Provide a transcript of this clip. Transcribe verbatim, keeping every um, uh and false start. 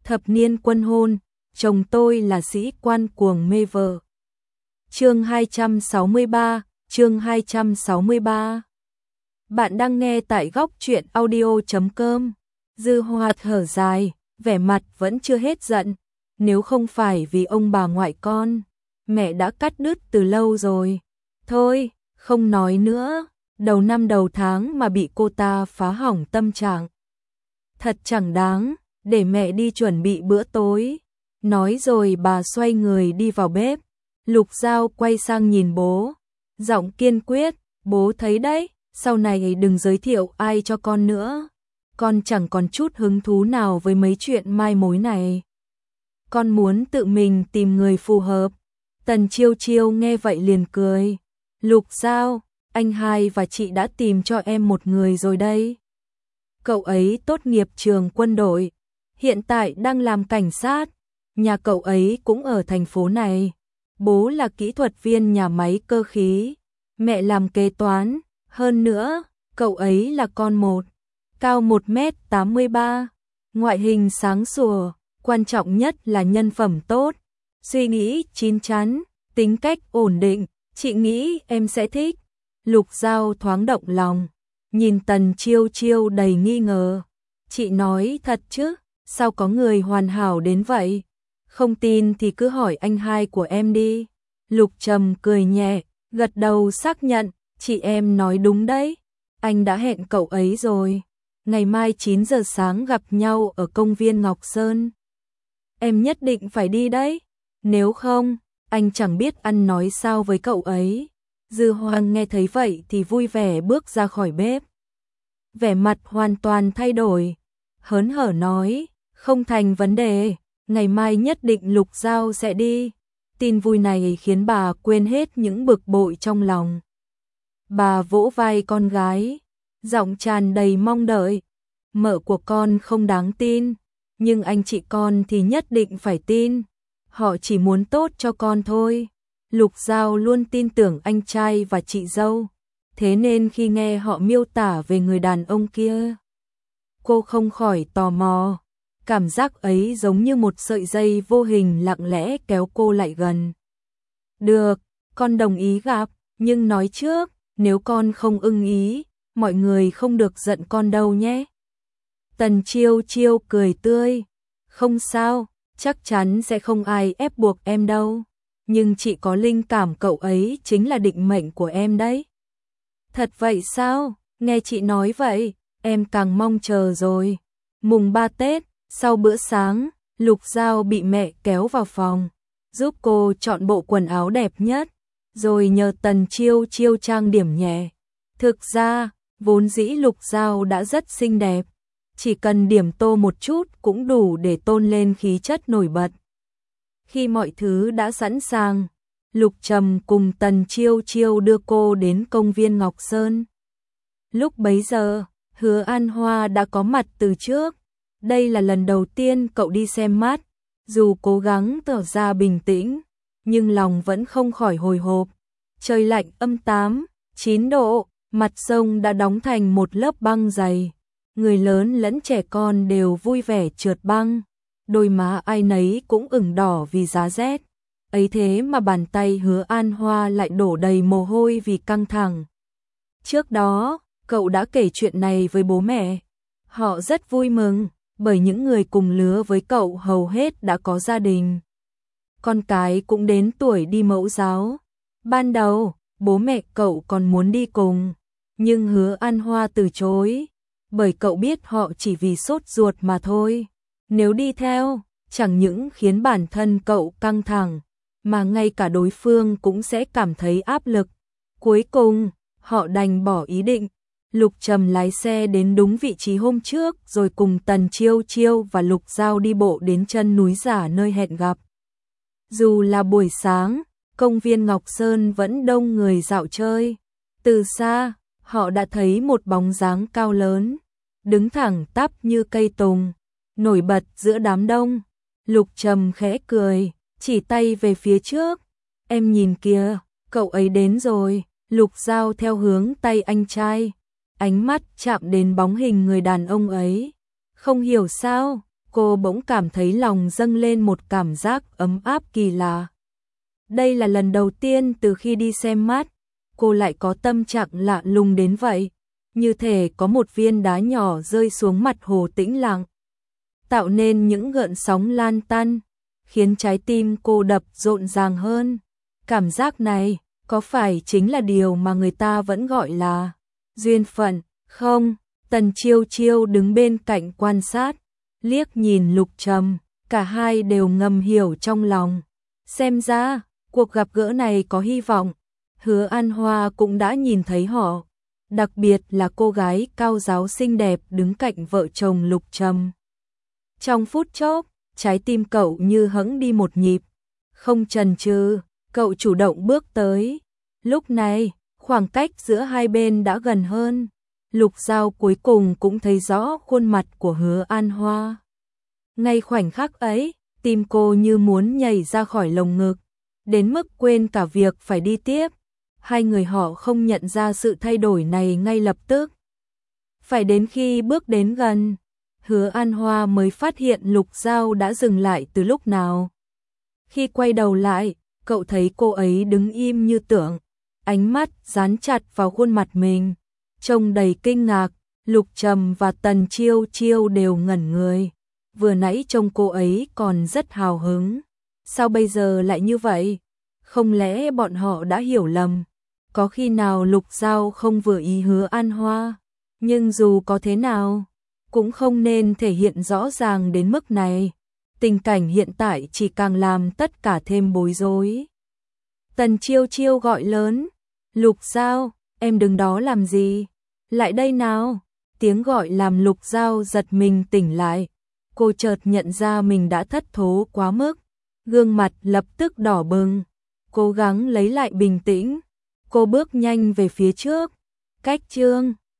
Thập niên quân hôn, chồng tôi là sĩ quan cuồng mê vợ. Chương hai trăm sáu mươi ba, chương hai trăm sáu mươi ba. Bạn đang nghe tại góc truyện audio chấm com. Dư Hoa thở dài, vẻ mặt vẫn chưa hết giận. Nếu không phải vì ông bà ngoại con, mẹ đã cắt đứt từ lâu rồi. Thôi, không nói nữa. Đầu năm đầu tháng mà bị cô ta phá hỏng tâm trạng. Thật chẳng đáng, để mẹ đi chuẩn bị bữa tối. Nói rồi bà xoay người đi vào bếp. Lục Giao quay sang nhìn bố, giọng kiên quyết, bố thấy đấy, sau này đừng giới thiệu ai cho con nữa. Con chẳng còn chút hứng thú nào với mấy chuyện mai mối này. Con muốn tự mình tìm người phù hợp. Tần Chiêu Chiêu nghe vậy liền cười. Lục Giao, anh hai và chị đã tìm cho em một người rồi đây. Cậu ấy tốt nghiệp trường quân đội, hiện tại đang làm cảnh sát. Nhà cậu ấy cũng ở thành phố này. Bố là kỹ thuật viên nhà máy cơ khí, mẹ làm kế toán. Hơn nữa, cậu ấy là con một, cao một mét tám mươi ba, ngoại hình sáng sủa, quan trọng nhất là nhân phẩm tốt, suy nghĩ chín chắn, tính cách ổn định, chị nghĩ em sẽ thích. Lục Giao thoáng động lòng, nhìn Tần Chiêu Chiêu đầy nghi ngờ. Chị nói thật chứ, sao có người hoàn hảo đến vậy? Không tin thì cứ hỏi anh hai của em đi. Lục Trầm cười nhẹ, gật đầu xác nhận, chị em nói đúng đấy. Anh đã hẹn cậu ấy rồi. Ngày mai chín giờ sáng gặp nhau ở công viên Ngọc Sơn. Em nhất định phải đi đấy. Nếu không, anh chẳng biết ăn nói sao với cậu ấy. Dư Hoang nghe thấy vậy thì vui vẻ bước ra khỏi bếp. Vẻ mặt hoàn toàn thay đổi. Hớn hở nói, không thành vấn đề. Ngày mai nhất định Lục Giao sẽ đi. Tin vui này khiến bà quên hết những bực bội trong lòng. Bà vỗ vai con gái, giọng tràn đầy mong đợi. Mợ của con không đáng tin, nhưng anh chị con thì nhất định phải tin. Họ chỉ muốn tốt cho con thôi. Lục Giao luôn tin tưởng anh trai và chị dâu. Thế nên khi nghe họ miêu tả về người đàn ông kia, cô không khỏi tò mò. Cảm giác ấy giống như một sợi dây vô hình lặng lẽ kéo cô lại gần. Được, con đồng ý gặp, nhưng nói trước, nếu con không ưng ý, mọi người không được giận con đâu nhé. Tần Chiêu Chiêu cười tươi, không sao, chắc chắn sẽ không ai ép buộc em đâu. Nhưng chị có linh cảm cậu ấy chính là định mệnh của em đấy. Thật vậy sao? Nghe chị nói vậy, em càng mong chờ rồi. Mùng ba Tết, sau bữa sáng, Lục Giao bị mẹ kéo vào phòng, giúp cô chọn bộ quần áo đẹp nhất, rồi nhờ Tần Chiêu Chiêu trang điểm nhẹ. Thực ra, vốn dĩ Lục Giao đã rất xinh đẹp, chỉ cần điểm tô một chút cũng đủ để tôn lên khí chất nổi bật. Khi mọi thứ đã sẵn sàng, Lục Trầm cùng Tần Chiêu Chiêu đưa cô đến công viên Ngọc Sơn. Lúc bấy giờ, Hứa An Hoa đã có mặt từ trước. Đây là lần đầu tiên cậu đi xem mắt, dù cố gắng tỏ ra bình tĩnh, nhưng lòng vẫn không khỏi hồi hộp. Trời lạnh âm tám, chín độ, mặt sông đã đóng thành một lớp băng dày. Người lớn lẫn trẻ con đều vui vẻ trượt băng, đôi má ai nấy cũng ửng đỏ vì giá rét. Ấy thế mà bàn tay Hứa An Hoa lại đổ đầy mồ hôi vì căng thẳng. Trước đó, cậu đã kể chuyện này với bố mẹ. Họ rất vui mừng, bởi những người cùng lứa với cậu hầu hết đã có gia đình. Con cái cũng đến tuổi đi mẫu giáo. Ban đầu, bố mẹ cậu còn muốn đi cùng, nhưng Hứa An Hoa từ chối, bởi cậu biết họ chỉ vì sốt ruột mà thôi. Nếu đi theo, chẳng những khiến bản thân cậu căng thẳng, mà ngay cả đối phương cũng sẽ cảm thấy áp lực. Cuối cùng, họ đành bỏ ý định. Lục Trầm lái xe đến đúng vị trí hôm trước rồi cùng Tần Chiêu Chiêu và Lục Giao đi bộ đến chân núi giả nơi hẹn gặp. Dù là buổi sáng, công viên Ngọc Sơn vẫn đông người dạo chơi. Từ xa, họ đã thấy một bóng dáng cao lớn, đứng thẳng tắp như cây tùng, nổi bật giữa đám đông. Lục Trầm khẽ cười, chỉ tay về phía trước. Em nhìn kìa, cậu ấy đến rồi. Lục Giao theo hướng tay anh trai, ánh mắt chạm đến bóng hình người đàn ông ấy. Không hiểu sao, cô bỗng cảm thấy lòng dâng lên một cảm giác ấm áp kỳ lạ. Đây là lần đầu tiên từ khi đi xem mắt, cô lại có tâm trạng lạ lùng đến vậy, như thể có một viên đá nhỏ rơi xuống mặt hồ tĩnh lặng, tạo nên những gợn sóng lan tăn, khiến trái tim cô đập rộn ràng hơn. Cảm giác này, có phải chính là điều mà người ta vẫn gọi là duyên phận, không? Tần Chiêu Chiêu đứng bên cạnh quan sát, liếc nhìn Lục Trầm, cả hai đều ngầm hiểu trong lòng. Xem ra, cuộc gặp gỡ này có hy vọng. Hứa An Hoa cũng đã nhìn thấy họ, đặc biệt là cô gái cao giáo xinh đẹp đứng cạnh vợ chồng Lục Trầm. Trong phút chốc, trái tim cậu như hững đi một nhịp, không chần chừ, cậu chủ động bước tới. Lúc này, khoảng cách giữa hai bên đã gần hơn. Lục Giao cuối cùng cũng thấy rõ khuôn mặt của Hứa An Hoa. Ngay khoảnh khắc ấy, tim cô như muốn nhảy ra khỏi lồng ngực, đến mức quên cả việc phải đi tiếp. Hai người họ không nhận ra sự thay đổi này ngay lập tức. Phải đến khi bước đến gần, Hứa An Hoa mới phát hiện Lục Giao đã dừng lại từ lúc nào. Khi quay đầu lại, cậu thấy cô ấy đứng im như tượng, ánh mắt dán chặt vào khuôn mặt mình, trông đầy kinh ngạc. Lục Trầm và Tần Chiêu Chiêu đều ngẩn người. Vừa nãy trông cô ấy còn rất hào hứng, sao bây giờ lại như vậy? Không lẽ bọn họ đã hiểu lầm? Có khi nào Lục Giao không vừa ý Hứa An Hoa? Nhưng dù có thế nào, cũng không nên thể hiện rõ ràng đến mức này. Tình cảnh hiện tại chỉ càng làm tất cả thêm bối rối. Tần Chiêu Chiêu gọi lớn, Lục Giao, em đứng đó làm gì? Lại đây nào! Tiếng gọi làm Lục Giao giật mình tỉnh lại. Cô chợt nhận ra mình đã thất thố quá mức, gương mặt lập tức đỏ bừng. Cố gắng lấy lại bình tĩnh, cô bước nhanh về phía trước. Cách Trương